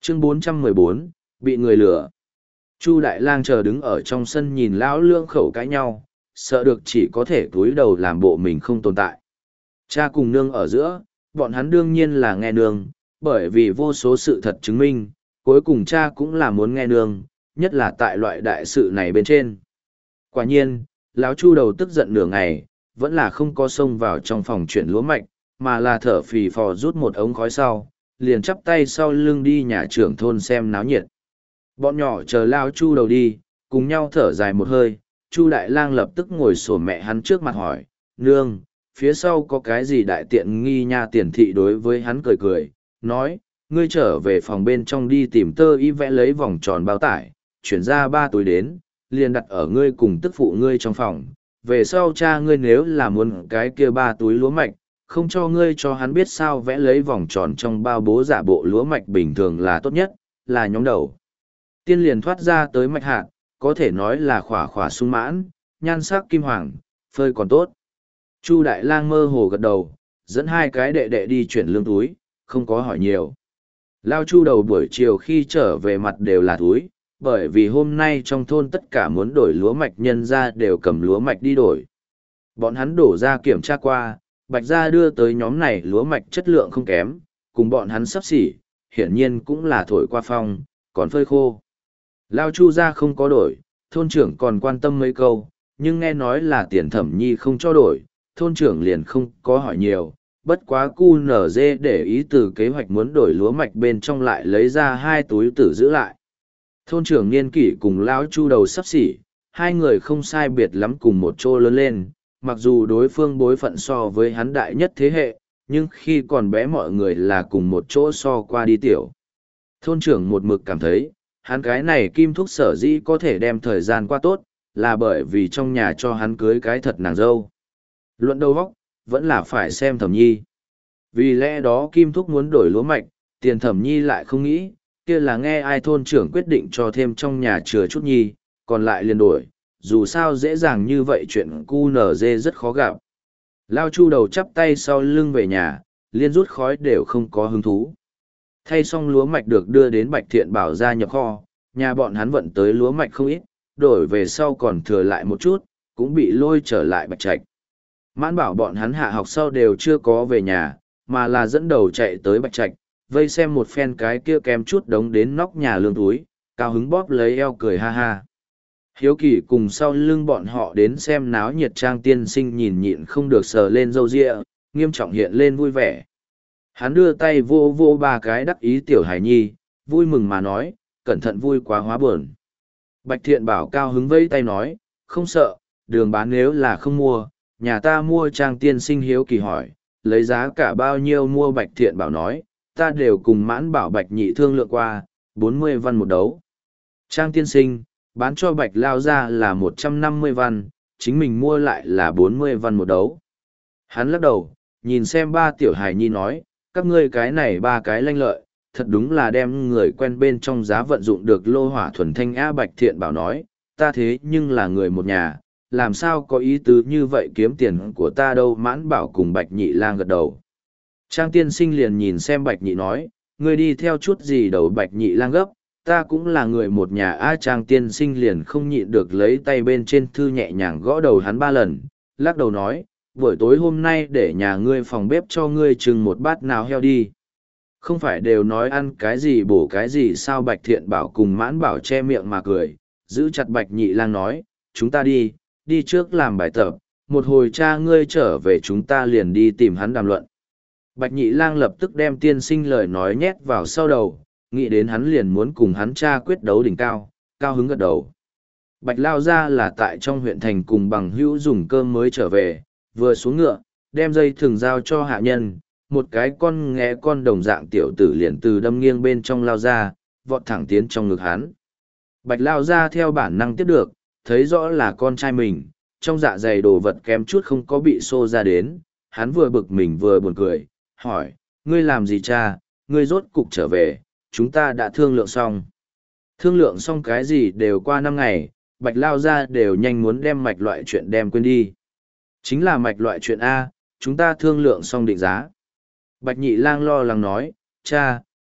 Chương 414, bị người lừa. Chu Đại Lang chờ đứng ở trong sân nhìn lão lưỡng khẩu cãi nhau, sợ được chỉ có thể cúi đầu làm bộ mình không tồn tại. Cha cùng nương ở giữa, bọn hắn đương nhiên là nghe nương, bởi vì vô số sự thật chứng minh, cuối cùng cha cũng là muốn nghe nương, nhất là tại loại đại sự này bên trên. Quả nhiên, lão Chu đầu tức giận nửa ngày, vẫn là không có xông vào trong phòng chuyển lúa mạch, mà là thở phì phò rút một ống khói sau, liền chắp tay sau lưng đi nhà trưởng thôn xem náo nhiệt. Bọn nhỏ chờ lao Chu đầu đi, cùng nhau thở dài một hơi, Chu Đại Lang lập tức ngồi xổm mẹ hắn trước mặt hỏi, nương, phía sau có cái gì đại tiện nghi nha? Tiền thị đối với hắn cười cười, nói, ngươi trở về phòng bên trong đi tìm tơ y vẽ lấy vòng tròn bao tải, chuyển ra 3 túi đến, liền đặt ở ngươi cùng tức phụ ngươi trong phòng. Về sau cha ngươi nếu là muốn cái kia 3 túi lúa mạch, không cho ngươi cho hắn biết sao vẽ lấy vòng tròn trong bao bố giả bộ lúa mạch bình thường là tốt nhất, là nhóm đầu. Tiên liền thoát ra tới mạch hạt, có thể nói là khỏa khỏa sung mãn, nhan sắc kim hoàng, phơi còn tốt. Chu Đại Lang mơ hồ gật đầu, dẫn 2 cái đệ đệ đi chuyển lương túi, không có hỏi nhiều. Lao Chu đầu buổi chiều khi trở về mặt đều là túi, bởi vì hôm nay trong thôn tất cả muốn đổi lúa mạch nhân ra đều cầm lúa mạch đi đổi. Bọn hắn đổ ra kiểm tra qua, Bạch gia đưa tới nhóm này lúa mạch chất lượng không kém, cùng bọn hắn xấp xỉ, hiển nhiên cũng là thổi qua phong, còn phơi khô. Lao Chu gia không có đổi, thôn trưởng còn quan tâm mấy câu, nhưng nghe nói là tiền thẩm nhi không cho đổi, thôn trưởng liền không có hỏi nhiều, bất quá QNZ để ý từ kế hoạch muốn đổi lúa mạch bên trong lại lấy ra 2 túi tử giữ lại. Thôn trưởng niên kỷ cùng lão Chu đầu xấp xỉ, 2 người không sai biệt lắm cùng một chỗ lớn lên, mặc dù đối phương bối phận so với hắn đại nhất thế hệ, nhưng khi còn bé mọi người là cùng một chỗ so qua đi tiểu. Thôn trưởng một mực cảm thấy, hắn cái này kim thúc sở dĩ có thể đem thời gian qua tốt, là bởi vì trong nhà cho hắn cưới cái thật nàng dâu. Luận đầu vóc, vẫn là phải xem thẩm nhi. Vì lẽ đó kim thúc muốn đổi lúa mạch, tiền thẩm nhi lại không nghĩ, kia là nghe ai thôn trưởng quyết định cho thêm trong nhà chừa chút nhi, còn lại liền đổi, dù sao dễ dàng như vậy chuyện QNZ rất khó gặp. Lao Chu đầu chắp tay sau lưng về nhà, liên rút khói đều không có hứng thú. Thay xong lúa mạch được đưa đến Bạch Thiện Bảo ra nhập kho, nhà bọn hắn vận tới lúa mạch không ít, đổi về sau còn thừa lại một chút, cũng bị lôi trở lại Bạch Trạch. Mãn Bảo bọn hắn hạ học sau đều chưa có về nhà, mà là dẫn đầu chạy tới Bạch Trạch, vây xem một phen cái kia kém chút đống đến nóc nhà lương túi, cao hứng bóp lấy eo cười ha ha. Hiếu Kỳ cùng sau lưng bọn họ đến xem náo nhiệt Trang tiên sinh nhìn nhịn không được sờ lên râu ria, nghiêm trọng hiện lên vui vẻ. Hắn đưa tay vô vô 3 cái đắc ý tiểu hài nhi, vui mừng mà nói, cẩn thận vui quá hóa buồn. Bạch Thiện Bảo cao hứng vẫy tay nói, không sợ, đường bán nếu là không mua, nhà ta mua. Trang tiên sinh hiếu kỳ hỏi, lấy giá cả bao nhiêu mua? Bạch Thiện Bảo nói, ta đều cùng Mãn Bảo Bạch nhị thương lượng qua, 40 văn một đấu. Trang tiên sinh, bán cho Bạch lao ra là 150 văn, chính mình mua lại là 40 văn một đấu. Hắn lắc đầu, nhìn xem 3 tiểu hài nhi nói, các ngươi cái này 3 cái lanh lợi, thật đúng là đem người quen bên trong giá vận dụng được lô hỏa thuần thanh. Bạch Thiện Bảo nói, ta thế nhưng là người một nhà, làm sao có ý tứ như vậy kiếm tiền của ta đâu? Mãn Bảo cùng Bạch Nhị Lang gật đầu. Trang tiên sinh liền nhìn xem Bạch Nhị nói, ngươi đi theo chút gì đầu? Bạch Nhị Lang gấp, ta cũng là người một nhà. Trang tiên sinh liền không nhịn được lấy tay bên trên thư nhẹ nhàng gõ đầu hắn 3 lần, lắc đầu nói, buổi tối hôm nay để nhà ngươi phòng bếp cho ngươi chừng một bát nào heo đi. Không phải đều nói ăn cái gì bổ cái gì sao? Bạch Thiện Bảo cùng Mãn Bảo che miệng mà cười, giữ chặt Bạch Nhị Lang nói, chúng ta đi trước làm bài tập, một hồi cha ngươi trở về chúng ta liền đi tìm hắn đàm luận. Bạch Nhị Lang lập tức đem tiên sinh lời nói nhét vào sau đầu, nghĩ đến hắn liền muốn cùng hắn cha quyết đấu đỉnh cao, cao hứng gật đầu. Bạch lao ra là tại trong huyện thành cùng bằng hữu dùng cơm mới trở về, vừa xuống ngựa, đem dây thừng giao cho hạ nhân, một cái con nghé con đồng dạng tiểu tử liền từ đâm nghiêng bên trong lao ra, vọt thẳng tiến trong ngực hắn. Bạch lao ra theo bản năng tiếp được, thấy rõ là con trai mình, trong dạ dày đồ vật kém chút không có bị xô ra đến, hắn vừa bực mình vừa buồn cười, hỏi, ngươi làm gì cha? Ngươi rốt cục trở về, chúng ta đã thương lượng xong. Thương lượng xong cái gì? Đều qua 5 ngày, Bạch lao ra đều nhanh muốn đem mạch loại chuyện đem quên đi. Chính là mạch loại chuyện A, chúng ta thương lượng xong định giá. Bạch Nhị Lang lo lắng nói, cha,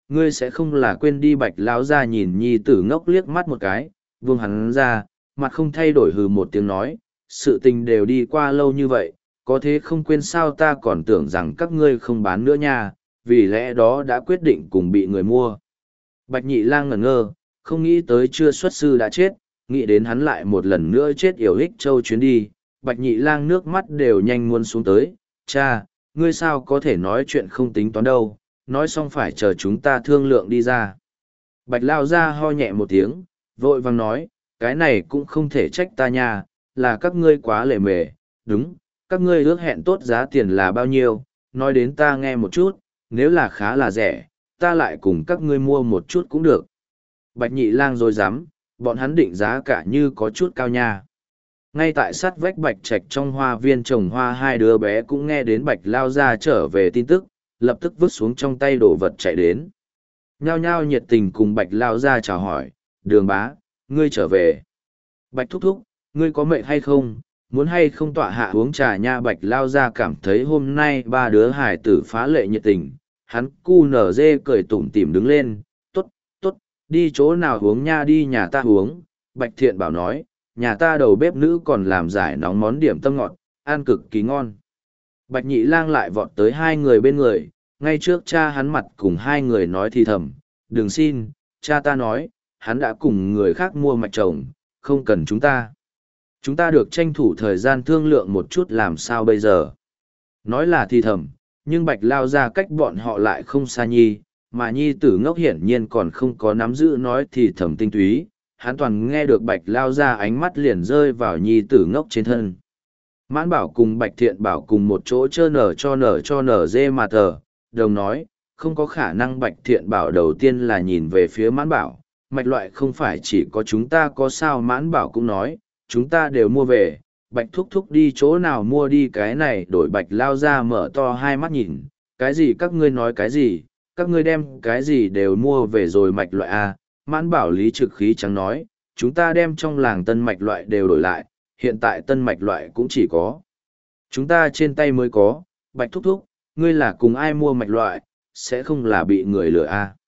ngươi sẽ không là quên đi. Bạch lão ra nhìn nhi tử ngốc liếc mắt một cái, buông hắn ra, mặt không thay đổi hừ một tiếng nói, sự tình đều đi qua lâu như vậy, có thế không quên sao? Ta còn tưởng rằng các ngươi không bán nữa nha, vì lẽ đó đã quyết định cùng bị người mua. Bạch Nhị Lang ngẩn ngơ, không nghĩ tới chưa xuất sư đã chết, nghĩ đến hắn lại một lần nữa chết yểu Ích Châu chuyến đi. Bạch Nhị Lang nước mắt đều nhanh muốn xuống tới. Cha, ngươi sao có thể nói chuyện không tính toán đâu, nói xong phải chờ chúng ta thương lượng đi ra. Bạch Lao ra ho nhẹ một tiếng, vội vàng nói, cái này cũng không thể trách ta nha, là các ngươi quá lề mề. Đúng, các ngươi ước hẹn tốt giá tiền là bao nhiêu, nói đến ta nghe một chút, nếu là khá là rẻ, ta lại cùng các ngươi mua một chút cũng được. Bạch Nhị Lang rồi dám, bọn hắn định giá cả như có chút cao nha. Ngay tại sát vách Bạch Trạch trong hoa viên trồng hoa, hai đứa bé cũng nghe đến Bạch Lao ra trở về tin tức, lập tức vứt xuống trong tay đồ vật chạy đến. Nhao nhao nhiệt tình cùng Bạch Lao ra chào hỏi, Đường bá, ngươi trở về. Bạch thúc thúc, ngươi có mệt hay không, muốn hay không tọa hạ uống trà nha? Bạch Lao ra cảm thấy hôm nay ba đứa hải tử phá lệ nhiệt tình, hắn cu nở dê cười tủm tỉm đứng lên, tốt, tốt, đi chỗ nào uống nha? Đi nhà ta uống. Bạch Thiện Bảo nói, nhà ta đầu bếp nữ còn làm giải nóng món điểm tâm ngọt, ăn cực kỳ ngon. Bạch Nhị Lang lại vọt tới hai người bên người, ngay trước cha hắn mặt cùng hai người nói thì thầm, đừng xin, cha ta nói, hắn đã cùng người khác mua mạch trồng, không cần chúng ta. Chúng ta được tranh thủ thời gian thương lượng một chút làm sao bây giờ. Nói là thì thầm, nhưng Bạch Lao ra cách bọn họ lại không xa nhi, mà nhi tử ngốc hiển nhiên còn không có nắm giữ nói thì thầm tinh túy. Hắn toàn nghe được Bạch Lao ra ánh mắt liền rơi vào nhi tử ngốc trên thân. Mãn Bảo cùng Bạch Thiện Bảo cùng một chỗ chơ nở nở dê mà thờ, đồng nói, không có khả năng. Bạch Thiện Bảo đầu tiên là nhìn về phía Mãn Bảo, mạch loại không phải chỉ có chúng ta có sao? Mãn Bảo cũng nói, chúng ta đều mua về, Bạch thúc thúc đi chỗ nào mua đi cái này? Đổi Bạch Lao ra mở to hai mắt nhìn, cái gì? Các ngươi nói cái gì? Các ngươi đem cái gì đều mua về rồi? Mạch loại à? Mãn Bảo lý trực khí trắng nói, chúng ta đem trong làng tân mạch loại đều đổi lại, hiện tại tân mạch loại cũng chỉ có chúng ta trên tay mới có. Bạch thúc thúc, ngươi là cùng ai mua mạch loại, sẽ không là bị người lừa à?